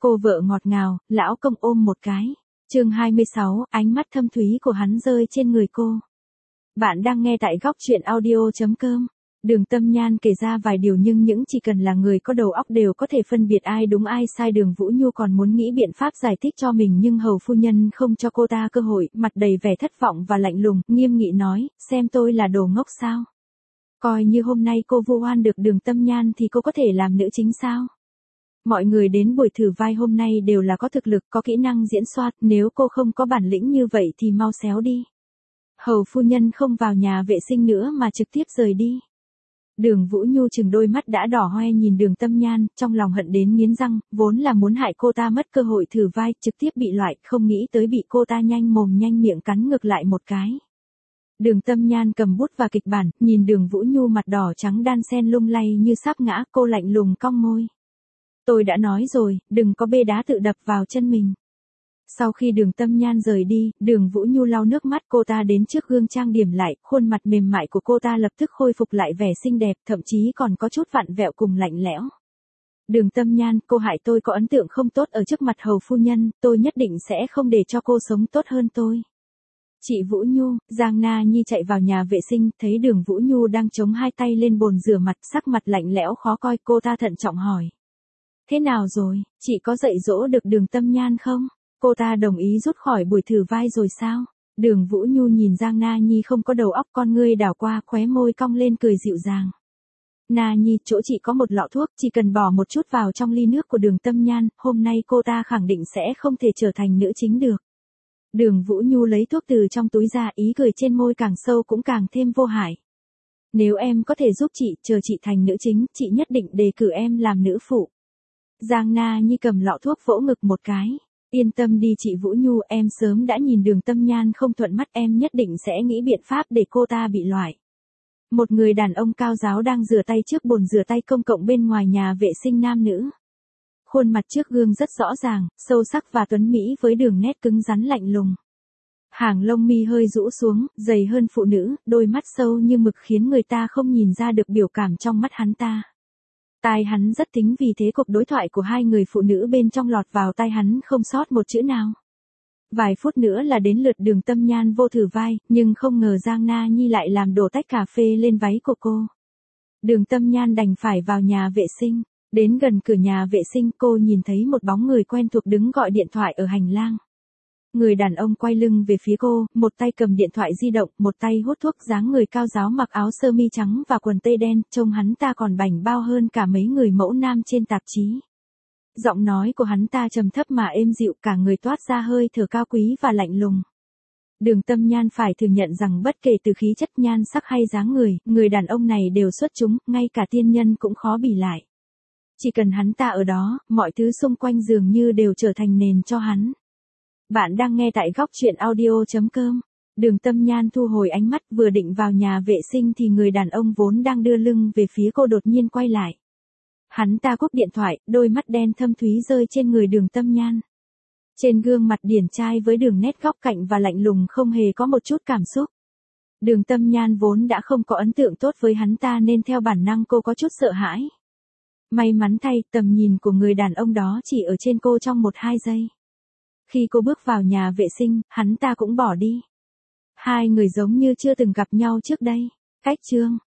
Cô vợ ngọt ngào, lão công ôm một cái. Chương 26, ánh mắt thâm thúy của hắn rơi trên người cô. Bạn đang nghe tại góc truyện audio.com. Đường Tâm Nhan kể ra vài điều nhưng những chỉ cần là người có đầu óc đều có thể phân biệt ai đúng ai sai. Đường Vũ Nhu còn muốn nghĩ biện pháp giải thích cho mình nhưng hầu phu nhân không cho cô ta cơ hội, mặt đầy vẻ thất vọng và lạnh lùng, nghiêm nghị nói, xem tôi là đồ ngốc sao? Coi như hôm nay cô vu oan được Đường Tâm Nhan thì cô có thể làm nữ chính sao? Mọi người đến buổi thử vai hôm nay đều là có thực lực, có kỹ năng diễn soát, nếu cô không có bản lĩnh như vậy thì mau xéo đi. Hầu phu nhân không vào nhà vệ sinh nữa mà trực tiếp rời đi. Đường Vũ Nhu chừng đôi mắt đã đỏ hoe nhìn Đường Tâm Nhan, trong lòng hận đến nghiến răng, vốn là muốn hại cô ta mất cơ hội thử vai, trực tiếp bị loại, không nghĩ tới bị cô ta nhanh mồm nhanh miệng cắn ngược lại một cái. Đường Tâm Nhan cầm bút và kịch bản, nhìn Đường Vũ Nhu mặt đỏ trắng đan xen lung lay như sắp ngã, cô lạnh lùng cong môi. Tôi đã nói rồi, đừng có bê đá tự đập vào chân mình. Sau khi Đường Tâm Nhan rời đi, Đường Vũ Nhu lau nước mắt, cô ta đến trước gương trang điểm lại, khuôn mặt mềm mại của cô ta lập tức khôi phục lại vẻ xinh đẹp, thậm chí còn có chút vặn vẹo cùng lạnh lẽo. Đường Tâm Nhan, cô hại tôi có ấn tượng không tốt ở trước mặt hầu phu nhân, tôi nhất định sẽ không để cho cô sống tốt hơn tôi. Chị Vũ Nhu, Giang Na Nhi chạy vào nhà vệ sinh, thấy Đường Vũ Nhu đang chống hai tay lên bồn rửa mặt, sắc mặt lạnh lẽo khó coi, cô ta thận trọng hỏi. Thế nào rồi, chị có dạy dỗ được Đường Tâm Nhan không? Cô ta đồng ý rút khỏi buổi thử vai rồi sao? Đường Vũ Nhu nhìn Giang Na Nhi không có đầu óc, con ngươi đảo qua, khóe môi cong lên cười dịu dàng. Na Nhi, chỗ chị có một lọ thuốc, chỉ cần bỏ một chút vào trong ly nước của Đường Tâm Nhan, hôm nay cô ta khẳng định sẽ không thể trở thành nữ chính được. Đường Vũ Nhu lấy thuốc từ trong túi ra, ý cười trên môi càng sâu cũng càng thêm vô hại. Nếu em có thể giúp chị, chờ chị thành nữ chính, chị nhất định đề cử em làm nữ phụ. Giang Na Nhi cầm lọ thuốc vỗ ngực một cái. Yên tâm đi chị Vũ Nhu, em sớm đã nhìn Đường Tâm Nhan không thuận mắt, em nhất định sẽ nghĩ biện pháp để cô ta bị loại. Một người đàn ông cao ráo đang rửa tay trước bồn rửa tay công cộng bên ngoài nhà vệ sinh nam nữ. Khuôn mặt trước gương rất rõ ràng, sâu sắc và tuấn mỹ với đường nét cứng rắn lạnh lùng. Hàng lông mi hơi rũ xuống, dày hơn phụ nữ, đôi mắt sâu như mực khiến người ta không nhìn ra được biểu cảm trong mắt hắn ta. Tai hắn rất thính, vì thế cuộc đối thoại của hai người phụ nữ bên trong lọt vào tai hắn không sót một chữ nào. Vài phút nữa là đến lượt Đường Tâm Nhan vô thử vai, nhưng không ngờ Giang Na Nhi lại làm đổ tách cà phê lên váy của cô. Đường Tâm Nhan đành phải vào nhà vệ sinh. Đến gần cửa nhà vệ sinh, cô nhìn thấy một bóng người quen thuộc đứng gọi điện thoại ở hành lang. Người đàn ông quay lưng về phía cô, một tay cầm điện thoại di động, một tay hút thuốc, dáng người cao ráo mặc áo sơ mi trắng và quần tây đen, trông hắn ta còn bảnh bao hơn cả mấy người mẫu nam trên tạp chí. Giọng nói của hắn ta trầm thấp mà êm dịu, cả người toát ra hơi thở cao quý và lạnh lùng. Đường Tâm Nhan phải thừa nhận rằng bất kể từ khí chất, nhan sắc hay dáng người đàn ông này đều xuất chúng, ngay cả tiên nhân cũng khó bì lại. Chỉ cần hắn ta ở đó, mọi thứ xung quanh dường như đều trở thành nền cho hắn. Bạn đang nghe tại góc truyện audio.com. Đường Tâm Nhan thu hồi ánh mắt, vừa định vào nhà vệ sinh thì người đàn ông vốn đang đưa lưng về phía cô đột nhiên quay lại. Hắn ta cúp điện thoại, đôi mắt đen thâm thúy rơi trên người Đường Tâm Nhan. Trên gương mặt điển trai với đường nét góc cạnh và lạnh lùng không hề có một chút cảm xúc. Đường Tâm Nhan vốn đã không có ấn tượng tốt với hắn ta nên theo bản năng cô có chút sợ hãi. May mắn thay, tầm nhìn của người đàn ông đó chỉ ở trên cô trong 1-2 giây. Khi cô bước vào nhà vệ sinh, hắn ta cũng bỏ đi. Hai người giống như chưa từng gặp nhau trước đây. Cách chương